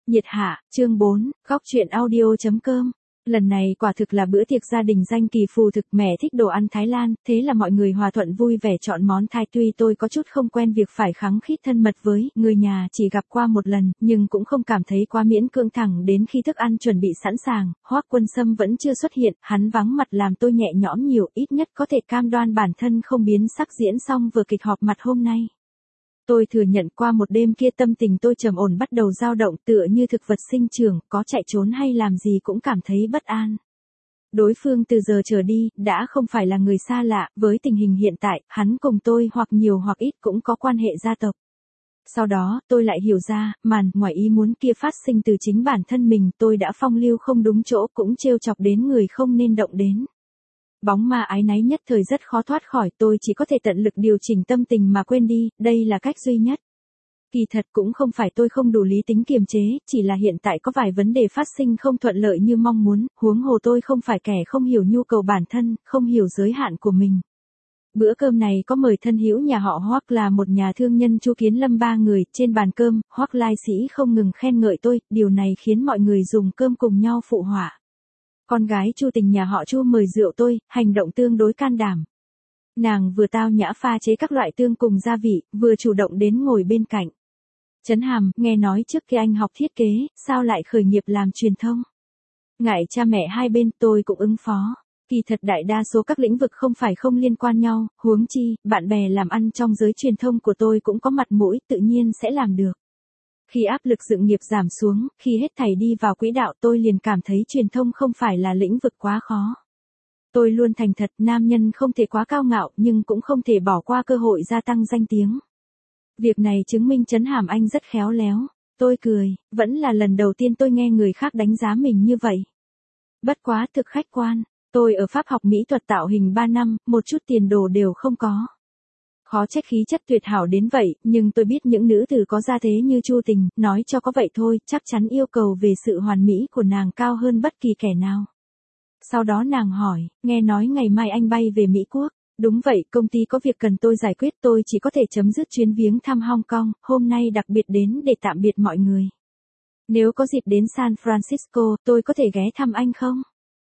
Nhiệt hạ, chương 4, góc truyện audio.com. Lần này quả thực là bữa tiệc gia đình danh kỳ phù thực, mẹ thích đồ ăn Thái Lan, thế là mọi người hòa thuận vui vẻ chọn món Thái. Tuy tôi có chút không quen việc phải khăng khít thân mật với người nhà chỉ gặp qua một lần, nhưng cũng không cảm thấy quá miễn cưỡng. Thẳng đến khi thức ăn chuẩn bị sẵn sàng, Hoắc Quân Sâm vẫn chưa xuất hiện, hắn vắng mặt làm tôi nhẹ nhõm nhiều, ít nhất có thể cam đoan bản thân không biến sắc diễn xong vừa kịch họp mặt hôm nay. Tôi thừa nhận qua một đêm kia tâm tình tôi trầm ổn bắt đầu dao động, tựa như thực vật sinh trưởng, có chạy trốn hay làm gì cũng cảm thấy bất an. Đối phương từ giờ trở đi, đã không phải là người xa lạ, với tình hình hiện tại, hắn cùng tôi hoặc nhiều hoặc ít cũng có quan hệ gia tộc. Sau đó, tôi lại hiểu ra, màn ngoài ý muốn kia phát sinh từ chính bản thân mình, tôi đã phong lưu không đúng chỗ, cũng trêu chọc đến người không nên động đến. Bóng ma áy náy nhất thời rất khó thoát khỏi, tôi chỉ có thể tận lực điều chỉnh tâm tình mà quên đi, đây là cách duy nhất. Kỳ thật cũng không phải tôi không đủ lý tính kiềm chế, chỉ là hiện tại có vài vấn đề phát sinh không thuận lợi như mong muốn, huống hồ tôi không phải kẻ không hiểu nhu cầu bản thân, không hiểu giới hạn của mình. Bữa cơm này có mời thân hữu nhà họ Hoắc là một nhà thương nhân Chu Kiến Lâm 3 người, trên bàn cơm, Hoắc lai sĩ không ngừng khen ngợi tôi, điều này khiến mọi người dùng cơm cùng nhau phụ họa. Con gái Chu Tình nhà họ Chu mời rượu tôi, hành động tương đối can đảm. Nàng vừa tao nhã pha chế các loại tương cùng gia vị, vừa chủ động đến ngồi bên cạnh. Trấn Hàm, nghe nói trước khi anh học thiết kế, sao lại khởi nghiệp làm truyền thông? Ngại cha mẹ hai bên, tôi cũng ứng phó. Kỳ thật đại đa số các lĩnh vực không phải không liên quan nhau, huống chi, bạn bè làm ăn trong giới truyền thông của tôi cũng có mặt mũi, tự nhiên sẽ làm được. Khi áp lực sự nghiệp giảm xuống, khi hết thảy đi vào quỹ đạo, tôi liền cảm thấy truyền thông không phải là lĩnh vực quá khó. Tôi luôn thành thật, nam nhân không thể quá cao ngạo, nhưng cũng không thể bỏ qua cơ hội gia tăng danh tiếng. Việc này chứng minh Trấn Hàm anh rất khéo léo. Tôi cười, vẫn là lần đầu tiên tôi nghe người khác đánh giá mình như vậy. Bất quá thực khách quan, tôi ở Pháp học mỹ thuật tạo hình 3 năm, một chút tiền đồ đều không có. Khó trách khí chất tuyệt hảo đến vậy, nhưng tôi biết những nữ tử có gia thế như Chu Tình, nói cho có vậy thôi, chắc chắn yêu cầu về sự hoàn mỹ của nàng cao hơn bất kỳ kẻ nào. Sau đó nàng hỏi, nghe nói ngày mai anh bay về Mỹ Quốc. Đúng vậy, công ty có việc cần tôi giải quyết, tôi chỉ có thể chấm dứt chuyến viếng thăm Hong Kong, hôm nay đặc biệt đến để tạm biệt mọi người. Nếu có dịp đến San Francisco, tôi có thể ghé thăm anh không?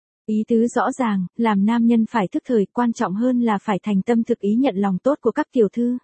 Ý tứ rõ ràng, làm nam nhân phải thức thời, quan trọng hơn là phải thành tâm thực ý nhận lòng tốt của các tiểu thư.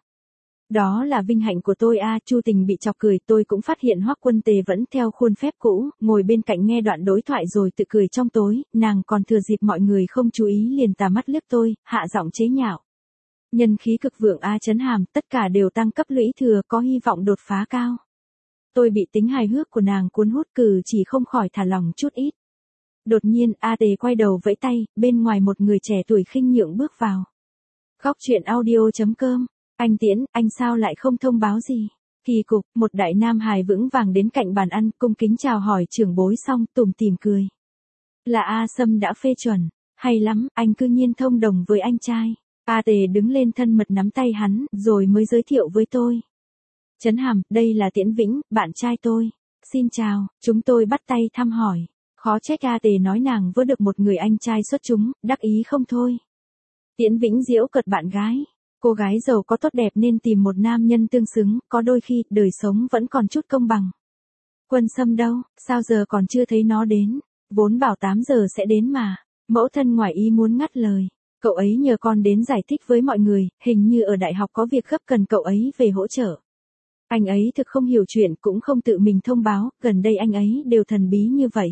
Đó là vinh hạnh của tôi a. Chu Tình bị chọc cười, tôi cũng phát hiện Hoắc Quân Tề vẫn theo khuôn phép cũ, ngồi bên cạnh nghe đoạn đối thoại rồi tự cười trong tối, nàng còn thừa dịp mọi người không chú ý liền tà mắt liếc tôi, hạ giọng chế nhạo. Nhân khí cực vượng a. Trấn Hàm, tất cả đều tăng cấp lũy thừa, có hy vọng đột phá cao. Tôi bị tính hài hước của nàng cuốn hút, cử chỉ không khỏi thả lỏng chút ít. Đột nhiên, A Tề quay đầu vẫy tay, bên ngoài một người trẻ tuổi khinh nhượng bước vào. Góc truyện audio.com. Anh Tiễn, anh sao lại không thông báo gì? Kỳ cục, một đại nam hài vững vàng đến cạnh bàn ăn, cung kính chào hỏi trưởng bối xong, tủm tỉm cười. Là A Sâm đã phê chuẩn, hay lắm, anh cư nhiên thông đồng với anh trai. A Tề đứng lên thân mật nắm tay hắn, rồi mới giới thiệu với tôi. Trấn Hàm, đây là Tiễn Vĩnh, bạn trai tôi. Xin chào, chúng tôi bắt tay thăm hỏi. Khó trách A Tề nói nàng vừa được một người anh trai xuất chúng, đắc ý không thôi. Tiễn Vĩnh giễu cợt bạn gái. Cô gái giàu có tốt đẹp nên tìm một nam nhân tương xứng, có đôi khi, đời sống vẫn còn chút công bằng. Quân Sâm đâu, sao giờ còn chưa thấy nó đến? Vốn bảo 8 giờ sẽ đến mà. Mẫu thân ngoài ý muốn ngắt lời. Cậu ấy nhờ con đến giải thích với mọi người, hình như ở đại học có việc gấp cần cậu ấy về hỗ trợ. Anh ấy thực không hiểu chuyện, cũng không tự mình thông báo, gần đây anh ấy đều thần bí như vậy.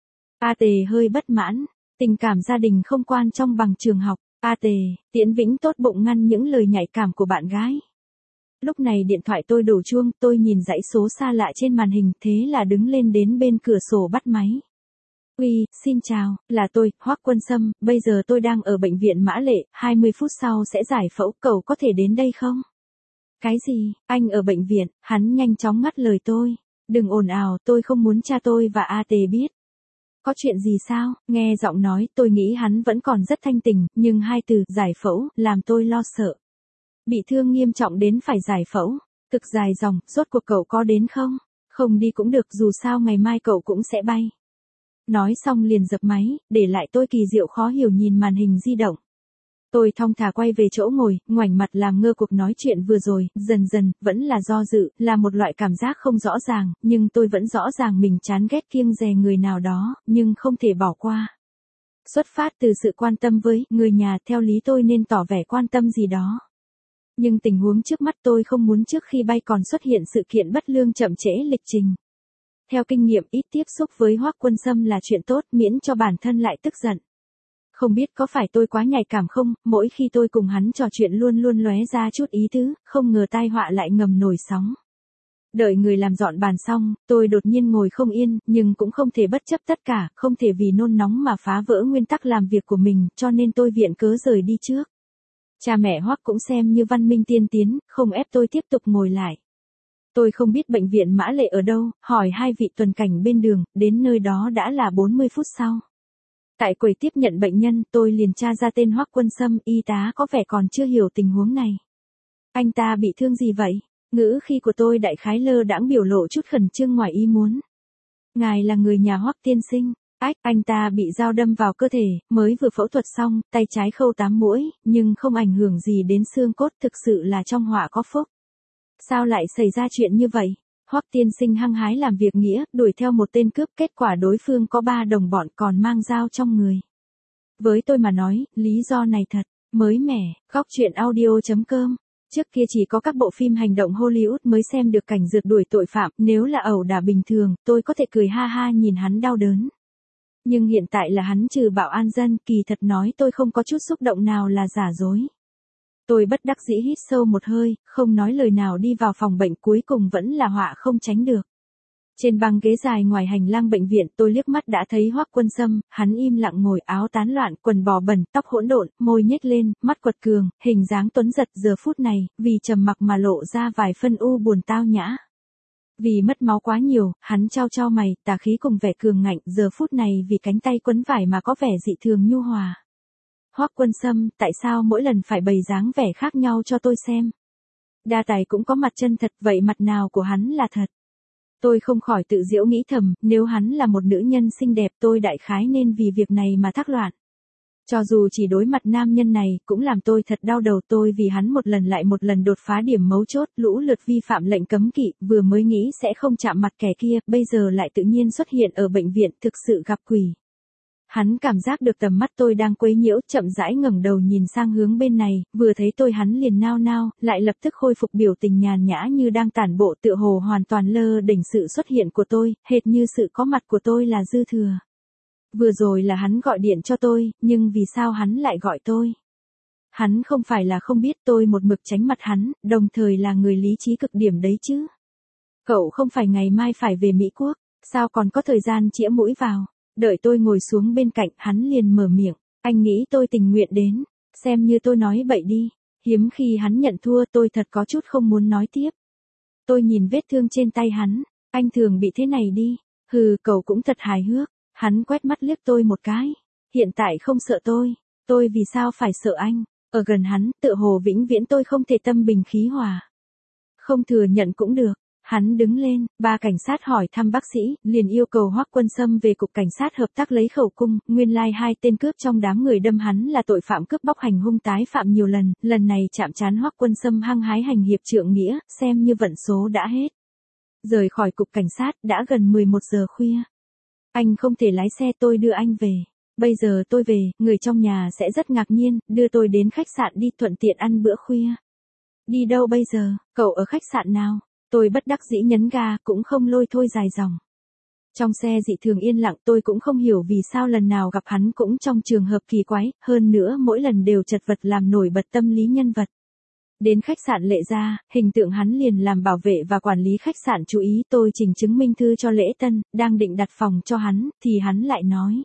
A Tề hơi bất mãn, tình cảm gia đình không quan trọng bằng trường học. A Tề, Tiễn Vĩnh tốt bụng ngăn những lời nhạy cảm của bạn gái. Lúc này điện thoại tôi đổ chuông, tôi nhìn dãy số xa lạ trên màn hình, thế là đứng lên đến bên cửa sổ bắt máy. Uy, xin chào, là tôi, Hoắc Quân Sâm, bây giờ tôi đang ở bệnh viện Mã Lệ, 20 phút sau sẽ giải phẫu, cậu có thể đến đây không? Cái gì, anh ở bệnh viện, hắn nhanh chóng ngắt lời tôi. Đừng ồn ào, tôi không muốn cha tôi và A Tề biết. Có chuyện gì sao? Nghe giọng nói, tôi nghĩ hắn vẫn còn rất thanh tỉnh, nhưng hai từ giải phẫu làm tôi lo sợ. Bị thương nghiêm trọng đến phải giải phẫu. Thực dài dòng, rốt cuộc cậu có đến không? Không đi cũng được, dù sao ngày mai cậu cũng sẽ bay. Nói xong liền dập máy, để lại tôi kỳ diệu khó hiểu nhìn màn hình di động. Tôi thong thả quay về chỗ ngồi, ngoảnh mặt làm ngơ cuộc nói chuyện vừa rồi, dần dần, vẫn là do dự, là một loại cảm giác không rõ ràng, nhưng tôi vẫn rõ ràng mình chán ghét kiêng dè người nào đó, nhưng không thể bỏ qua. Xuất phát từ sự quan tâm với người nhà, theo lý tôi nên tỏ vẻ quan tâm gì đó. Nhưng tình huống trước mắt tôi không muốn trước khi bay còn xuất hiện sự kiện bất lương chậm trễ lịch trình. Theo kinh nghiệm, ít tiếp xúc với Hoắc Quân Sâm là chuyện tốt, miễn cho bản thân lại tức giận. Không biết có phải tôi quá nhạy cảm không, mỗi khi tôi cùng hắn trò chuyện luôn luôn lóe ra chút ý tứ, không ngờ tai họa lại ngầm nổi sóng. Đợi người làm dọn bàn xong, tôi đột nhiên ngồi không yên, nhưng cũng không thể bất chấp tất cả, không thể vì nôn nóng mà phá vỡ nguyên tắc làm việc của mình, cho nên tôi viện cớ rời đi trước. Cha mẹ Hoắc cũng xem như văn minh tiên tiến, không ép tôi tiếp tục ngồi lại. Tôi không biết bệnh viện Mã Lệ ở đâu, hỏi hai vị tuần cảnh bên đường, đến nơi đó đã là 40 phút sau. Tại quầy tiếp nhận bệnh nhân, tôi liền tra ra tên Hoắc Quân Sâm, y tá có vẻ còn chưa hiểu tình huống này. Anh ta bị thương gì vậy? Ngữ khí của tôi đại khái lơ đãng biểu lộ chút khẩn trương ngoài ý muốn. Ngài là người nhà Hoắc tiên sinh. Anh ta bị dao đâm vào cơ thể, mới vừa phẫu thuật xong, tay trái khâu 8 mũi, nhưng không ảnh hưởng gì đến xương cốt, thực sự là trong họa có phúc. Sao lại xảy ra chuyện như vậy? Hoắc tiên sinh hăng hái làm việc nghĩa, đuổi theo một tên cướp, kết quả đối phương có 3 đồng bọn còn mang dao trong người. Với tôi mà nói, lý do này thật mới mẻ. Góc truyện audio.com. Trước kia chỉ có các bộ phim hành động Hollywood mới xem được cảnh rượt đuổi tội phạm, nếu là ẩu đả bình thường, tôi có thể cười ha ha nhìn hắn đau đớn. Nhưng hiện tại là hắn trừ bạo an dân, kỳ thật nói tôi không có chút xúc động nào là giả dối. Tôi bất đắc dĩ hít sâu một hơi, không nói lời nào đi vào phòng bệnh, cuối cùng vẫn là họa không tránh được. Trên băng ghế dài ngoài hành lang bệnh viện, tôi liếc mắt đã thấy Hoắc Quân Sâm, hắn im lặng ngồi, áo tán loạn, quần bò bẩn, tóc hỗn độn, môi nhếch lên, mắt quật cường, hình dáng tuấn giật, giờ phút này, vì trầm mặc mà lộ ra vài phân u buồn tao nhã. Vì mất máu quá nhiều, hắn chau mày, tà khí cùng vẻ cường ngạnh, giờ phút này vì cánh tay quấn vải mà có vẻ dị thường nhu hòa. Hoắc Quân Sâm, tại sao mỗi lần phải bày dáng vẻ khác nhau cho tôi xem? Đa tài cũng có mặt chân thật, vậy mặt nào của hắn là thật? Tôi không khỏi tự giễu nghĩ thầm, nếu hắn là một nữ nhân xinh đẹp tôi đại khái nên vì việc này mà thác loạn. Cho dù chỉ đối mặt nam nhân này, cũng làm tôi thật đau đầu, tôi vì hắn một lần lại một lần đột phá điểm mấu chốt, lũ lượt vi phạm lệnh cấm kỵ, vừa mới nghĩ sẽ không chạm mặt kẻ kia, bây giờ lại tự nhiên xuất hiện ở bệnh viện, thực sự gặp quỷ. Hắn cảm giác được tầm mắt tôi đang quấy nhiễu, chậm rãi ngẩng đầu nhìn sang hướng bên này, vừa thấy tôi hắn liền nao nao, lại lập tức khôi phục biểu tình nhàn nhã như đang tản bộ, tựa hồ hoàn toàn lơ đỉnh sự xuất hiện của tôi, hệt như sự có mặt của tôi là dư thừa. Vừa rồi là hắn gọi điện cho tôi, nhưng vì sao hắn lại gọi tôi? Hắn không phải là không biết tôi một mực tránh mặt hắn, đồng thời là người lý trí cực điểm đấy chứ. Cậu không phải ngày mai phải về Mỹ Quốc, sao còn có thời gian chĩa mũi vào? Đợi tôi ngồi xuống bên cạnh, hắn liền mở miệng, anh nghĩ tôi tình nguyện đến, xem như tôi nói bậy đi. Hiếm khi hắn nhận thua, tôi thật có chút không muốn nói tiếp. Tôi nhìn vết thương trên tay hắn, anh thường bị thế này đi, hừ, cậu cũng thật hài hước. Hắn quét mắt liếc tôi một cái, hiện tại không sợ tôi vì sao phải sợ anh? Ở gần hắn, tựa hồ vĩnh viễn tôi không thể tâm bình khí hòa. Không thừa nhận cũng được. Hắn đứng lên, ba cảnh sát hỏi thăm bác sĩ, liền yêu cầu Hoắc Quân Sâm về cục cảnh sát hợp tác lấy khẩu cung, nguyên lai hai tên cướp trong đám người đâm hắn là tội phạm cướp bóc hành hung tái phạm nhiều lần này chạm trán Hoắc Quân Sâm hăng hái hành hiệp trượng nghĩa, xem như vận số đã hết. Rời khỏi cục cảnh sát, đã gần 11 giờ khuya. Anh không thể lái xe, tôi đưa anh về. Bây giờ tôi về, người trong nhà sẽ rất ngạc nhiên, đưa tôi đến khách sạn đi, thuận tiện ăn bữa khuya. Đi đâu bây giờ, cậu ở khách sạn nào? Tôi bất đắc dĩ nhấn ga, cũng không lôi thôi dài dòng. Trong xe dị thường yên lặng, tôi cũng không hiểu vì sao lần nào gặp hắn cũng trong trường hợp kỳ quái, hơn nữa mỗi lần đều chật vật làm nổi bật tâm lý nhân vật. Đến khách sạn Lệ Gia, hình tượng hắn liền làm bảo vệ và quản lý khách sạn chú ý, tôi trình chứng minh thư cho lễ tân, đang định đặt phòng cho hắn, thì hắn lại nói.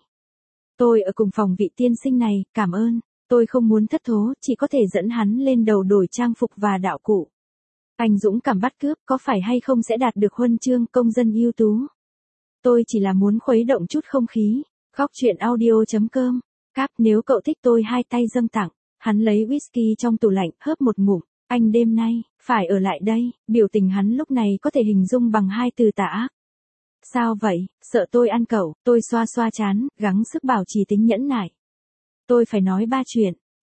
Tôi ở cùng phòng vị tiên sinh này, cảm ơn, tôi không muốn thất thố, chỉ có thể dẫn hắn lên đầu đổi trang phục và đạo cụ. Anh dũng cảm bắt cướp, có phải hay không sẽ đạt được huân chương công dân ưu tú? Tôi chỉ là muốn khuấy động chút không khí. Góc truyện audio.com. Cáp, nếu cậu thích tôi hai tay dâng tặng. Hắn lấy whisky trong tủ lạnh, hớp một ngụm. Anh đêm nay, phải ở lại đây. Biểu tình hắn lúc này có thể hình dung bằng hai từ tà ác. Sao vậy, sợ tôi ăn cậu? Tôi xoa xoa trán, gắng sức bảo trì tính nhẫn nại. Tôi phải nói ba chuyện.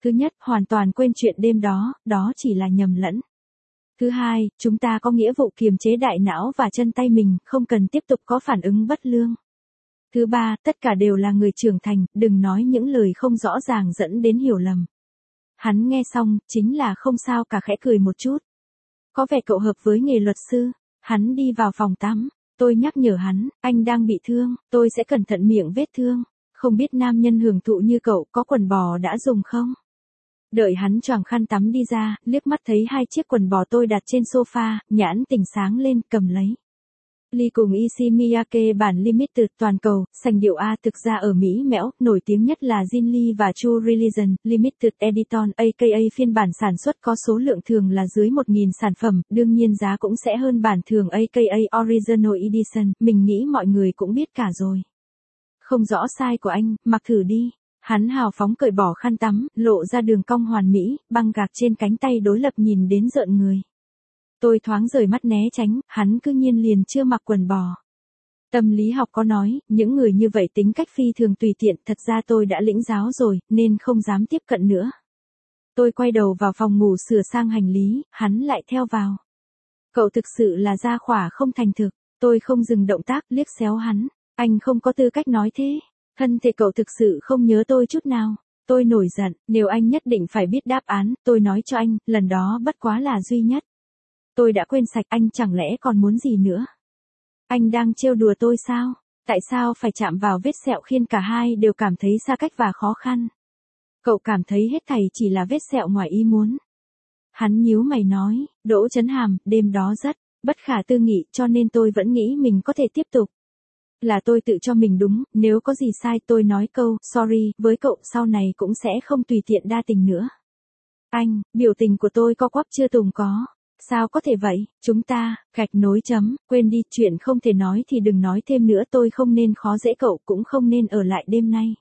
Thứ nhất, hoàn toàn quên chuyện đêm đó, đó chỉ là nhầm lẫn. Thứ hai, chúng ta có nghĩa vụ kiềm chế đại não và chân tay mình, không cần tiếp tục có phản ứng bất lương. Thứ ba, tất cả đều là người trưởng thành, đừng nói những lời không rõ ràng dẫn đến hiểu lầm. Hắn nghe xong, chính là không sao cả, khẽ cười một chút. Có vẻ cậu hợp với nghề luật sư. Hắn đi vào phòng tắm. Tôi nhắc nhở hắn, anh đang bị thương, tôi sẽ cẩn thận miệng vết thương. Không biết nam nhân hưởng thụ như cậu có quần bò đã dùng không? Đợi hắn choàng khăn tắm đi ra, liếc mắt thấy 2 chiếc quần bò tôi đặt trên sofa, nhãn tỉnh sáng lên, cầm lấy. Lee cùng Issey Miyake bản Limited toàn cầu, sành điệu A thực ra ở Mỹ mẽo, nổi tiếng nhất là Jin Lee và True Religion, Limited Edition, aka phiên bản sản xuất có số lượng thường là dưới 1.000 sản phẩm, đương nhiên giá cũng sẽ hơn bản thường aka Original Edition, mình nghĩ mọi người cũng biết cả rồi. Không rõ size của anh, mặc thử đi. Hắn hào phóng cởi bỏ khăn tắm, lộ ra đường cong hoàn mỹ, băng gạc trên cánh tay đối lập nhìn đến rợn người. Tôi thoáng rời mắt né tránh, hắn cư nhiên liền chưa mặc quần bò. Tâm lý học có nói, những người như vậy tính cách phi thường tùy tiện, thật ra tôi đã lĩnh giáo rồi, nên không dám tiếp cận nữa. Tôi quay đầu vào phòng ngủ sửa sang hành lý, hắn lại theo vào. Cậu thực sự là gia khỏa không thành thực, tôi không dừng động tác, liếc xéo hắn. Anh không có tư cách nói thế. Thân thể cậu thực sự không nhớ tôi chút nào. Tôi nổi giận, nếu anh nhất định phải biết đáp án, tôi nói cho anh, lần đó bất quá là duy nhất. Tôi đã quên sạch, anh chẳng lẽ còn muốn gì nữa? Anh đang trêu đùa tôi sao? Tại sao phải chạm vào vết sẹo khiến cả hai đều cảm thấy xa cách và khó khăn? Cậu cảm thấy hết thảy chỉ là vết sẹo ngoài ý muốn. Hắn nhíu mày nói, Đỗ Chấn Hàm, đêm đó rất bất khả tư nghị, cho nên tôi vẫn nghĩ mình có thể tiếp tục. Là tôi tự cho mình đúng, nếu có gì sai tôi nói câu, sorry, với cậu sau này cũng sẽ không tùy tiện đa tình nữa. Anh, biểu tình của tôi co quắp chưa từng có. Sao có thể vậy, chúng ta, gạch nối chấm, quên đi, chuyện không thể nói thì đừng nói thêm nữa, tôi không nên khó dễ cậu, cũng không nên ở lại đêm nay.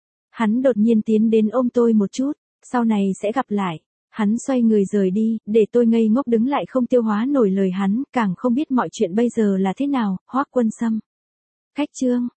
Hắn đột nhiên tiến đến ôm tôi một chút, sau này sẽ gặp lại. Hắn xoay người rời đi, để tôi ngây ngốc đứng lại không tiêu hóa nổi lời hắn, càng không biết mọi chuyện bây giờ là thế nào, Hoắc Quân Sâm. Khách chương.